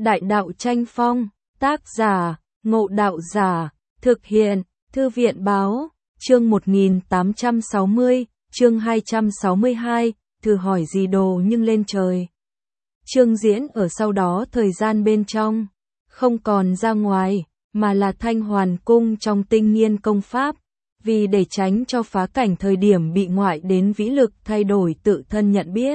Đại đạo tranh phong, tác giả, Ngộ Đạo Giả, thực hiện, Thư viện báo, chương 1860, chương 262, thử hỏi gì đồ nhưng lên trời. Chương diễn ở sau đó thời gian bên trong, không còn ra ngoài, mà là Thanh Hoàn Cung trong Tinh Nghiên công pháp, vì để tránh cho phá cảnh thời điểm bị ngoại đến vĩ lực thay đổi tự thân nhận biết.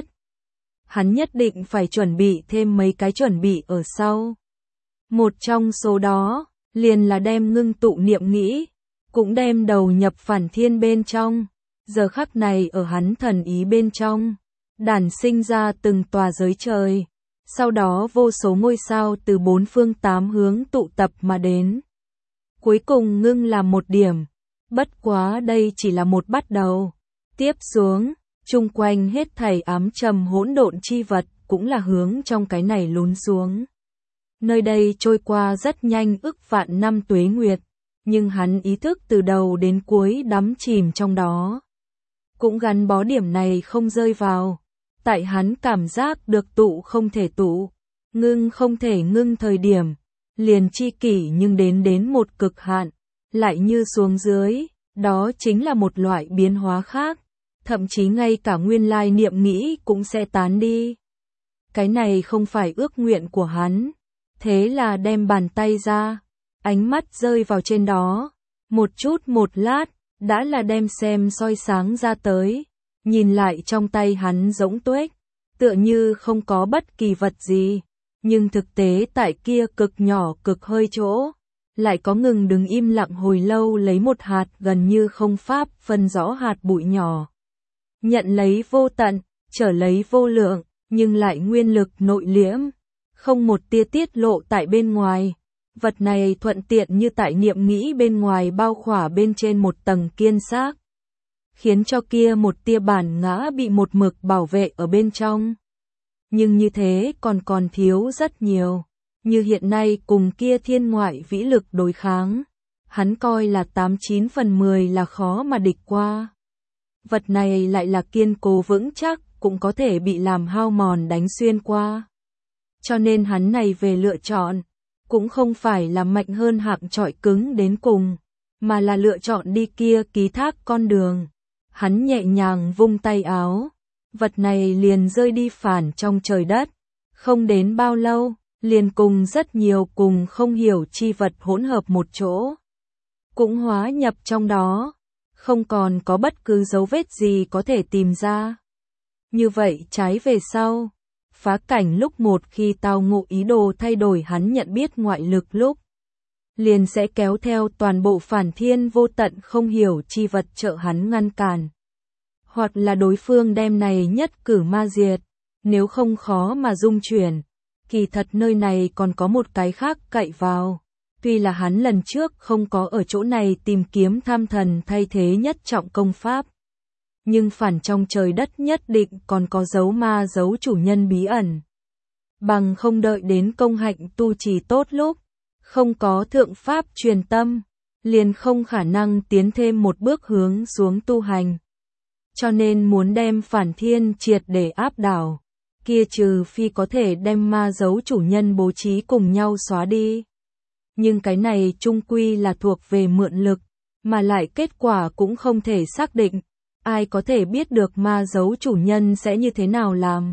Hắn nhất định phải chuẩn bị thêm mấy cái chuẩn bị ở sau. Một trong số đó, liền là đem ngưng tụ niệm nghĩ, cũng đem đầu nhập Phản Thiên bên trong. Giờ khắc này ở hắn thần ý bên trong, đản sinh ra từng tòa giới trời. Sau đó vô số ngôi sao từ bốn phương tám hướng tụ tập mà đến. Cuối cùng ngưng là một điểm, bất quá đây chỉ là một bắt đầu. Tiếp xuống, chung quanh hết thảy ám trầm hỗn độn chi vật cũng là hướng trong cái này lún xuống. Nơi đây trôi qua rất nhanh ức vạn năm tuế nguyệt, nhưng hắn ý thức từ đầu đến cuối đắm chìm trong đó. Cũng gắn bó điểm này không rơi vào. Tại hắn cảm giác được tụ không thể tụ, ngưng không thể ngưng thời điểm, liền chi kỷ nhưng đến một cực hạn, lại như xuống dưới, đó chính là một loại biến hóa khác, thậm chí ngay cả nguyên lai niệm nghĩ cũng sẽ tán đi. Cái này không phải ước nguyện của hắn, thế là đem bàn tay ra, ánh mắt rơi vào trên đó, một chút một lát, đã là đem xem soi sáng ra tới. Nhìn lại trong tay hắn rỗng tuếch, tựa như không có bất kỳ vật gì, nhưng thực tế tại kia cực nhỏ cực hơi chỗ, lại có ngừng đứng im lặng hồi lâu lấy một hạt gần như không pháp phân rõ hạt bụi nhỏ. Nhận lấy vô tận, trở lấy vô lượng, nhưng lại nguyên lực nội liễm, không một tia tiết lộ tại bên ngoài. Vật này thuận tiện như tại niệm nghĩ bên ngoài bao khỏa bên trên một tầng kiên xác, khiến cho kia một tia bản ngã bị một mực bảo vệ ở bên trong. Nhưng như thế còn thiếu rất nhiều, như hiện nay cùng kia thiên ngoại vĩ lực đối kháng, hắn coi là 89 phần 10 là khó mà địch qua. Vật này lại là kiên cố vững chắc, cũng có thể bị làm hao mòn đánh xuyên qua. Cho nên hắn này về lựa chọn, cũng không phải là mạnh hơn hạng trọi cứng đến cùng, mà là lựa chọn đi kia ký thác con đường. Hắn nhẹ nhàng vung tay áo, vật này liền rơi đi phản trong trời đất, không đến bao lâu, liền cùng rất nhiều cùng không hiểu chi vật hỗn hợp một chỗ, cũng hóa nhập trong đó, không còn có bất cứ dấu vết gì có thể tìm ra. Như vậy trái về sau, phá cảnh lúc một khi tao ngộ ý đồ thay đổi hắn nhận biết ngoại lực lúc, liền sẽ kéo theo toàn bộ Phản Thiên vô tận không hiểu chi vật trợ hắn ngăn cản. Hoặc là đối phương đem này nhất cử ma diệt, nếu không khó mà dung chuyển. Kỳ thật nơi này còn có một cái khác cậy vào. Tuy là hắn lần trước không có ở chỗ này tìm kiếm tham thần thay thế nhất trọng công pháp, nhưng phản trong trời đất nhất định còn có dấu ma dấu chủ nhân bí ẩn. Bằng không đợi đến công hạnh tu trì tốt lúc, không có thượng pháp truyền tâm, liền không khả năng tiến thêm một bước hướng xuống tu hành. Cho nên muốn đem Phản Thiên triệt để áp đảo, kia trừ phi có thể đem ma dấu chủ nhân bố trí cùng nhau xóa đi. Nhưng cái này chung quy là thuộc về mượn lực, mà lại kết quả cũng không thể xác định, ai có thể biết được ma dấu chủ nhân sẽ như thế nào làm.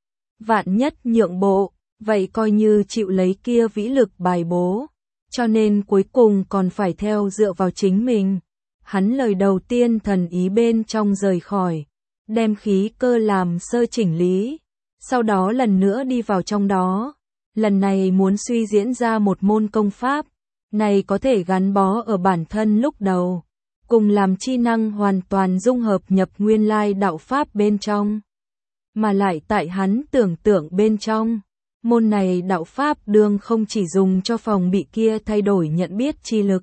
Vạn nhất nhượng bộ, vậy coi như chịu lấy kia vĩ lực bài bố, cho nên cuối cùng còn phải theo dựa vào chính mình. Hắn lời đầu tiên thần ý bên trong rời khỏi, đem khí cơ làm sơ chỉnh lý, sau đó lần nữa đi vào trong đó, lần này muốn suy diễn ra một môn công pháp, này có thể gắn bó ở bản thân lúc đầu, cùng làm chi năng hoàn toàn dung hợp nhập nguyên lai đạo pháp bên trong. Mà lại tại hắn tưởng tượng bên trong, môn này đạo pháp đương không chỉ dùng cho phòng bị kia thay đổi nhận biết chi lực,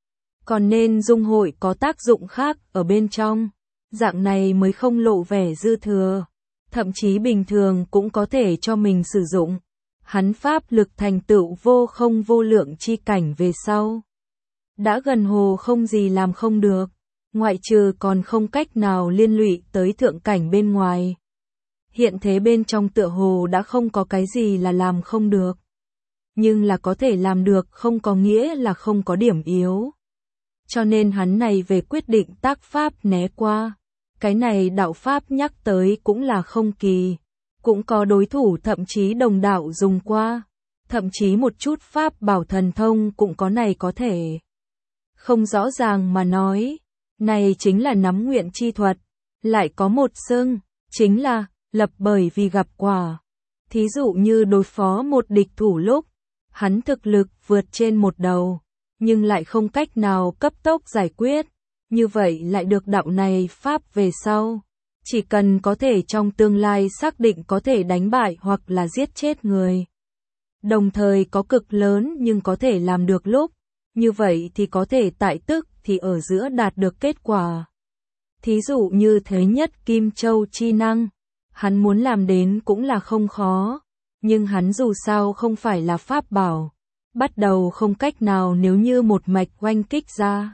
còn nên dung hội có tác dụng khác ở bên trong, dạng này mới không lộ vẻ dư thừa, thậm chí bình thường cũng có thể cho mình sử dụng. Hắn pháp lực thành tựu vô không vô lượng chi cảnh về sau, đã gần hồ không gì làm không được, ngoại trừ còn không cách nào liên lụy tới thượng cảnh bên ngoài. Hiện thế bên trong tựa hồ đã không có cái gì là làm không được. nhưng là có thể làm được không có nghĩa là không có điểm yếu. Cho nên hắn này về quyết định tác pháp né qua. Cái này đạo pháp nhắc tới cũng là không kỳ. Cũng có đối thủ thậm chí đồng đạo dùng qua. Thậm chí một chút pháp bảo thần thông cũng có này có thể. Không rõ ràng mà nói. Này chính là nắm nguyện chi thuật. Lại có một xưng, chính là lập bởi vì gặp quả. Thí dụ như đối phó một địch thủ lúc, hắn thực lực vượt trên một đầu, nhưng lại không cách nào cấp tốc giải quyết. Như vậy lại được đạo này pháp về sau. Chỉ cần có thể trong tương lai xác định có thể đánh bại hoặc là giết chết người. Đồng thời có cực lớn nhưng có thể làm được lúc. Như vậy thì có thể tại tức thì ở giữa đạt được kết quả. Thí dụ như thế nhất Kim Châu chi năng. Hắn muốn làm đến cũng là không khó. Nhưng hắn dù sao không phải là pháp bảo. Bắt đầu không cách nào nếu như một mạch oanh kích ra.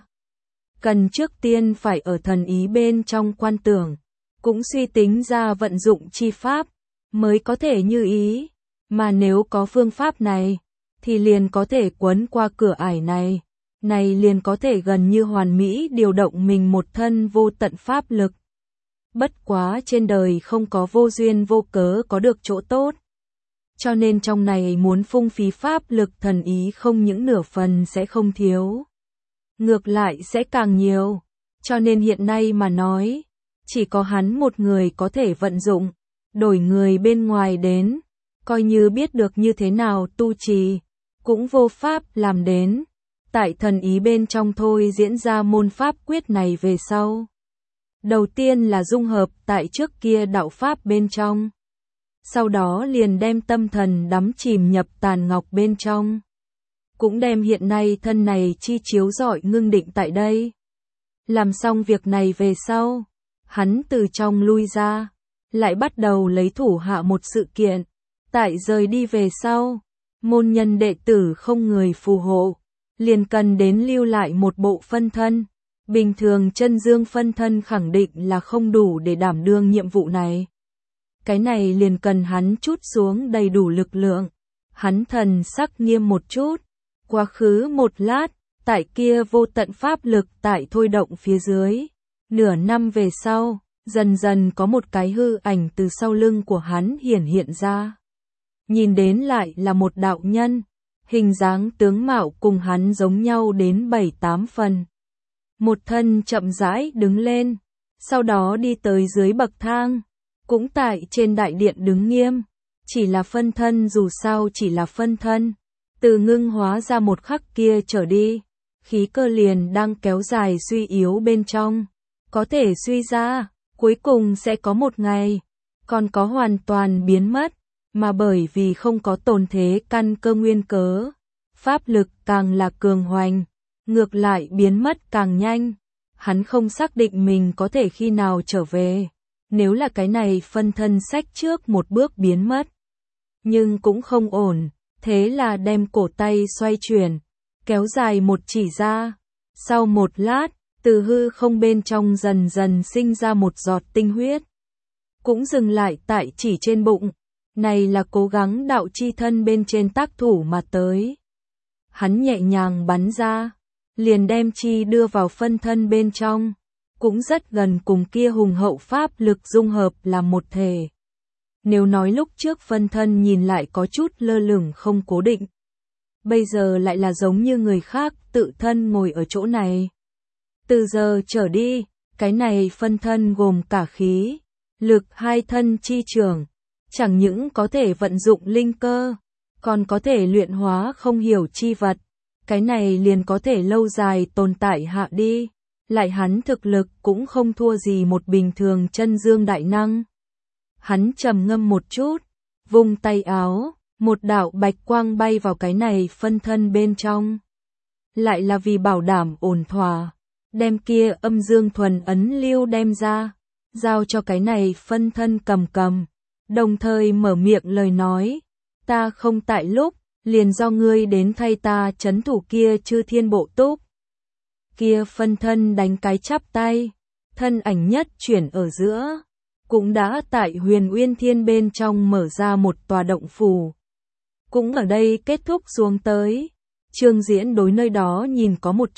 Cần trước tiên phải ở thần ý bên trong quan tưởng. Cũng suy tính ra vận dụng chi pháp. Mới có thể như ý. Mà nếu có phương pháp này. Thì liền có thể quấn qua cửa ải này. Này liền có thể gần như hoàn mỹ điều động mình một thân vô tận pháp lực. Bất quá trên đời không có vô duyên vô cớ có được chỗ tốt. Cho nên trong này muốn phung phí pháp lực thần ý không những nửa phần sẽ không thiếu. Ngược lại sẽ càng nhiều. Cho nên hiện nay mà nói, chỉ có hắn một người có thể vận dụng, đổi người bên ngoài đến, coi như biết được như thế nào tu trì, cũng vô pháp làm đến. Tại thần ý bên trong thôi diễn ra môn pháp quyết này về sau. Đầu tiên là dung hợp tại trước kia đạo pháp bên trong. Sau đó liền đem tâm thần đắm chìm nhập tàn ngọc bên trong. Cũng đem hiện nay thân này chi chiếu rọi ngưng định tại đây. Làm xong việc này về sau, hắn từ trong lui ra, lại bắt đầu lấy thủ hạ một sự kiện. Tại rời đi về sau, môn nhân đệ tử không người phù hộ, liền cần đến lưu lại một bộ phân thân. Bình thường chân dương phân thân khẳng định là không đủ để đảm đương nhiệm vụ này. Cái này liền cần hắn chút xuống đầy đủ lực lượng. Hắn thần sắc nghiêm một chút. Quá khứ một lát, tại kia vô tận pháp lực tại thôi động phía dưới. Nửa năm về sau, dần dần có một cái hư ảnh từ sau lưng của hắn hiện ra. Nhìn đến lại là một đạo nhân. Hình dáng tướng mạo cùng hắn giống nhau đến 7-8 phần. Một thân chậm rãi đứng lên, sau đó đi tới dưới bậc thang, cũng tại trên đại điện đứng nghiêm. Chỉ là phân thân dù sao chỉ là phân thân, từ ngưng hóa ra một khắc kia trở đi, khí cơ liền đang kéo dài suy yếu bên trong, có thể suy ra, cuối cùng sẽ có một ngày, còn có hoàn toàn biến mất, mà bởi vì không có tồn thế căn cơ nguyên cớ, pháp lực càng là cường hoành. Ngược lại biến mất càng nhanh, hắn không xác định mình có thể khi nào trở về, nếu là cái này phân thân sách trước một bước biến mất. Nhưng cũng không ổn, thế là đem cổ tay xoay chuyển, kéo dài một chỉ ra. Sau một lát, từ hư không bên trong dần dần sinh ra một giọt tinh huyết. Cũng dừng lại tại chỉ trên bụng, này là cố gắng đạo chi thân bên trên tác thủ mà tới. Hắn nhẹ nhàng bắn ra. Liền đem chi đưa vào phân thân bên trong, cũng rất gần cùng kia hùng hậu pháp lực dung hợp làm một thể. Nếu nói lúc trước phân thân nhìn lại có chút lơ lửng không cố định, bây giờ lại là giống như người khác tự thân ngồi ở chỗ này. Từ giờ trở đi, cái này phân thân gồm cả khí, lực hai thân chi trường, chẳng những có thể vận dụng linh cơ, còn có thể luyện hóa không hiểu chi vật. Cái này liền có thể lâu dài tồn tại hạ đi, lại hắn thực lực cũng không thua gì một bình thường chân dương đại năng. Hắn trầm ngâm một chút, vung tay áo, một đạo bạch quang bay vào cái này phân thân bên trong. Lại là vì bảo đảm ổn thỏa, đem kia âm dương thuần ấn lưu đem ra, giao cho cái này phân thân cầm, đồng thời mở miệng lời nói, ta không tại lúc, liền do ngươi đến thay ta trấn thủ kia chư thiên bộ túc. Kia phân thân đánh cái chắp tay, thân ảnh nhất chuyển ở giữa, cũng đã tại Huyền Uyên Thiên bên trong mở ra một tòa động phủ. cũng ở đây kết thúc xuống tới. Trương Diễn đối nơi đó nhìn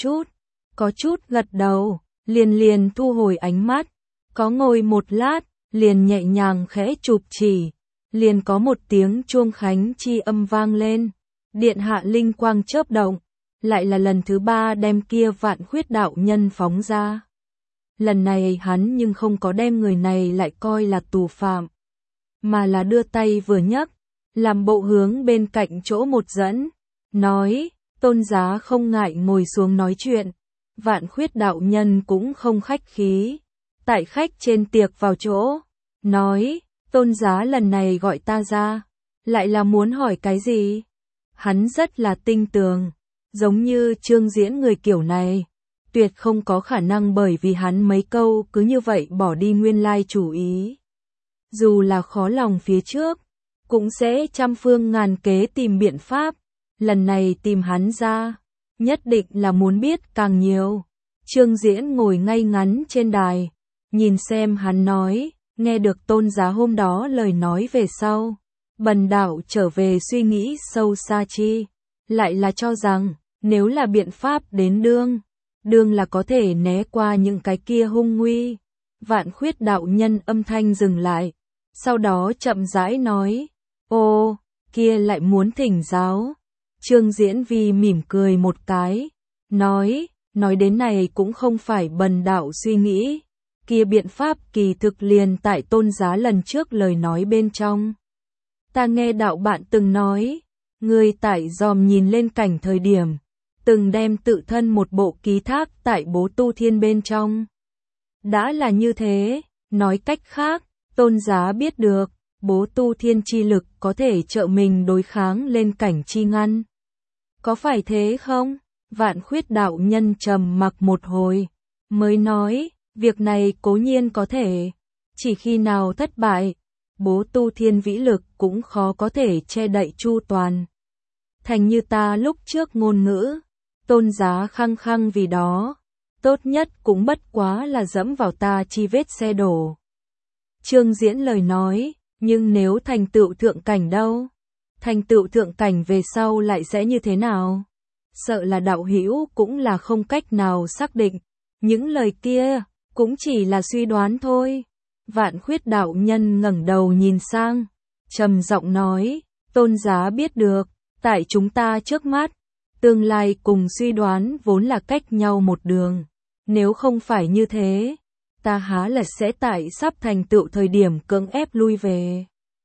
có chút gật đầu, liền thu hồi ánh mắt, có ngồi một lát, liền nhẹ nhàng khẽ chụp chỉ, liền có một tiếng chuông khánh chi âm vang lên, điện hạ linh quang chớp động, lại là lần thứ 3 đem kia Vạn Khuyết đạo nhân phóng ra. Lần này hắn nhưng không có đem người này lại coi là tù phạm, mà là đưa tay vừa nhấc, làm bộ hướng bên cạnh chỗ một dẫn, nói, Tôn giá không ngại ngồi xuống nói chuyện. Vạn Khuyết đạo nhân cũng không khách khí, tại khách trên tiệc vào chỗ, nói, Tôn giá lần này gọi ta ra, lại là muốn hỏi cái gì? Hắn rất là tinh tường, giống như Trương Diễn người kiểu này, tuyệt không có khả năng bởi vì hắn mấy câu cứ như vậy bỏ đi nguyên lai chủ ý. Dù là khó lòng phía trước, cũng sẽ trăm phương ngàn kế tìm biện pháp, lần này tìm hắn ra, nhất định là muốn biết càng nhiều. Trương Diễn ngồi ngay ngắn trên đài, nhìn xem hắn nói, nghe được Tôn giá hôm đó lời nói về sau, bần đạo trở về suy nghĩ sâu xa chi, lại là cho rằng, nếu là biện pháp đến đương là có thể né qua những cái kia hung nguy. Vạn Khuyết đạo nhân âm thanh dừng lại, sau đó chậm rãi nói, ô, kia lại muốn thỉnh giáo. Trương Diễn Vi mỉm cười một cái, nói đến này cũng không phải bần đạo suy nghĩ, kia biện pháp kỳ thực liền tại Tôn giá lần trước lời nói bên trong. Ta nghe đạo bạn từng nói, người tại dòm nhìn lên cảnh thời điểm, từng đem tự thân một bộ ký thác tại Bố Tu Thiên bên trong. Đã là như thế, nói cách khác, Tôn giá biết được, Bố Tu Thiên chi lực có thể trợ mình đối kháng lên cảnh chi ngăn. Có phải thế không? Vạn Khuyết đạo nhân trầm mặc một hồi, mới nói, việc này cố nhiên có thể, chỉ khi nào thất bại, Bố Tu Thiên vĩ lực cũng khó có thể che đậy chu toàn. Thành như ta lúc trước ngôn ngữ, Tôn giá khăng khăng vì đó, tốt nhất cũng bất quá là dẫm vào ta chi vết xe đổ. Trương Diễn lời nói, nhưng nếu thành tựu thượng cảnh đâu? Thành tựu thượng cảnh về sau lại sẽ như thế nào? Sợ là đạo hữu cũng là không cách nào xác định, những lời kia cũng chỉ là suy đoán thôi. Vạn Khuyết đạo nhân ngẩng đầu nhìn sang, trầm giọng nói, Tôn giá biết được, tại chúng ta trước mắt, tương lai cùng suy đoán vốn là cách nhau một đường, nếu không phải như thế, ta há là sẽ tại sắp thành tựu thời điểm cưỡng ép lui về.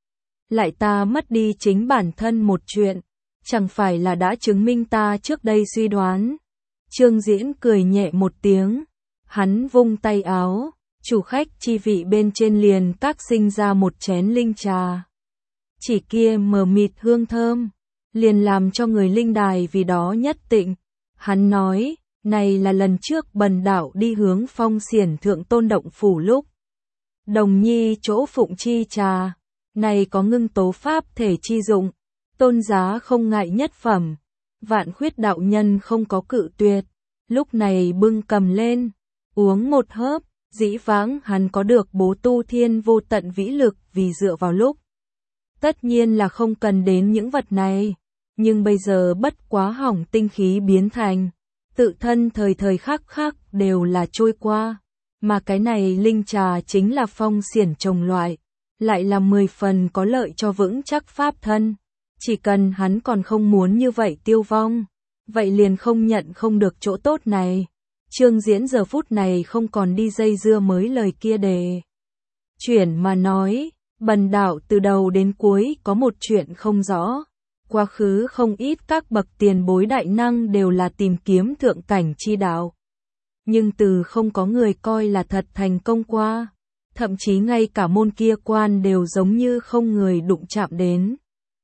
Lại ta mất đi chính bản thân một chuyện, chẳng phải là đã chứng minh ta trước đây suy đoán. Trương Diễn cười nhẹ một tiếng, hắn vung tay áo, chủ khách chi vị bên trên liền các sinh ra một chén linh trà. Chỉ kia mờ mịt hương thơm, liền làm cho người linh đài vì đó nhất tịnh. Hắn nói, này là lần trước bần đạo đi hướng Phong Xiển Thượng Tôn động phủ lúc. Đồng nhi chỗ phụng chi trà, này có ngưng tố pháp thể chi dụng, Tôn giá không ngại nhất phẩm. Vạn Khuyết đạo nhân không có cự tuyệt, lúc này bưng cầm lên, uống một hớp, dĩ vãng hắn có được Bố Tu Thiên vô tận vĩ lực vì dựa vào lúc. Tất nhiên là không cần đến những vật này, nhưng bây giờ bất quá hỏng tinh khí biến thành, tự thân thời thời khắc khắc đều là trôi qua, mà cái này linh trà chính là Phong Xiển trồng loại, lại là 10 phần có lợi cho vững chắc pháp thân. Chỉ cần hắn còn không muốn như vậy tiêu vong, vậy liền không nhận không được chỗ tốt này. Trương Diễn giờ phút này không còn đi dây dưa mới lời kia đề. Chuyển mà nói, bần đạo từ đầu đến cuối có một chuyện không rõ. Quá khứ không ít các bậc tiền bối đại năng đều là tìm kiếm thượng cảnh chi đạo. Nhưng từ không có người coi là thật thành công qua. Thậm chí ngay cả môn kia quan đều giống như không người đụng chạm đến.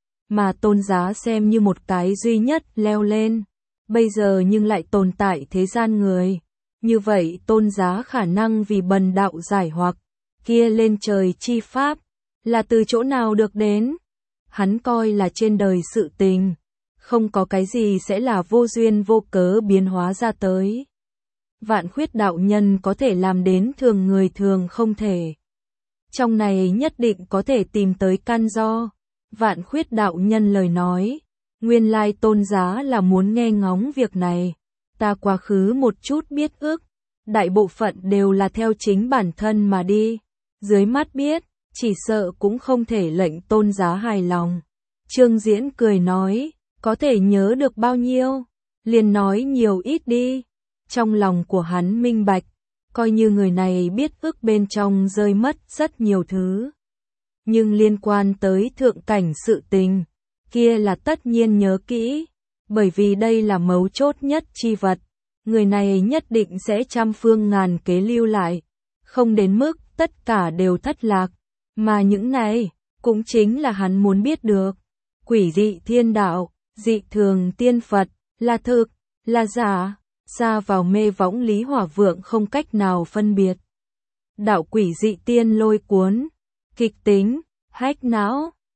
Mà Tôn giá xem như một cái duy nhất leo lên. Bây giờ nhưng lại tồn tại thế gian người. Như vậy Tôn giá khả năng vì bần đạo giải hoặc, kia lên trời chi pháp, là từ chỗ nào được đến? Hắn coi là trên đời sự tình, không có cái gì sẽ là vô duyên vô cớ biến hóa ra tới. Vạn Khuyết đạo nhân có thể làm đến thường người thường không thể. Trong này nhất định có thể tìm tới căn do. Vạn Khuyết đạo nhân lời nói, nguyên lai Tôn Giá là muốn nghe ngóng việc này, ta quá khứ một chút biết ước, đại bộ phận đều là theo chính bản thân mà đi, dưới mắt biết, chỉ sợ cũng không thể lệnh Tôn Giá hài lòng. Trương Diễn cười nói, có thể nhớ được bao nhiêu, liền nói nhiều ít đi. Trong lòng của hắn minh bạch, coi như người này biết ước bên trong rơi mất rất nhiều thứ. Nhưng liên quan tới thượng cảnh sự tình, kia là tất nhiên nhớ kỹ, bởi vì đây là mấu chốt nhất chi vật. Người này nhất định sẽ trăm phương ngàn kế lưu lại, không đến mức tất cả đều thất lạc, mà những này cũng chính là hắn muốn biết được. Quỷ dị thiên đạo, dị thường tiên Phật, là thực, là giả, xa vào mê võng Lý Hỏa Vượng không cách nào phân biệt. Đạo quỷ dị tiên lôi cuốn, kịch tính, hách não,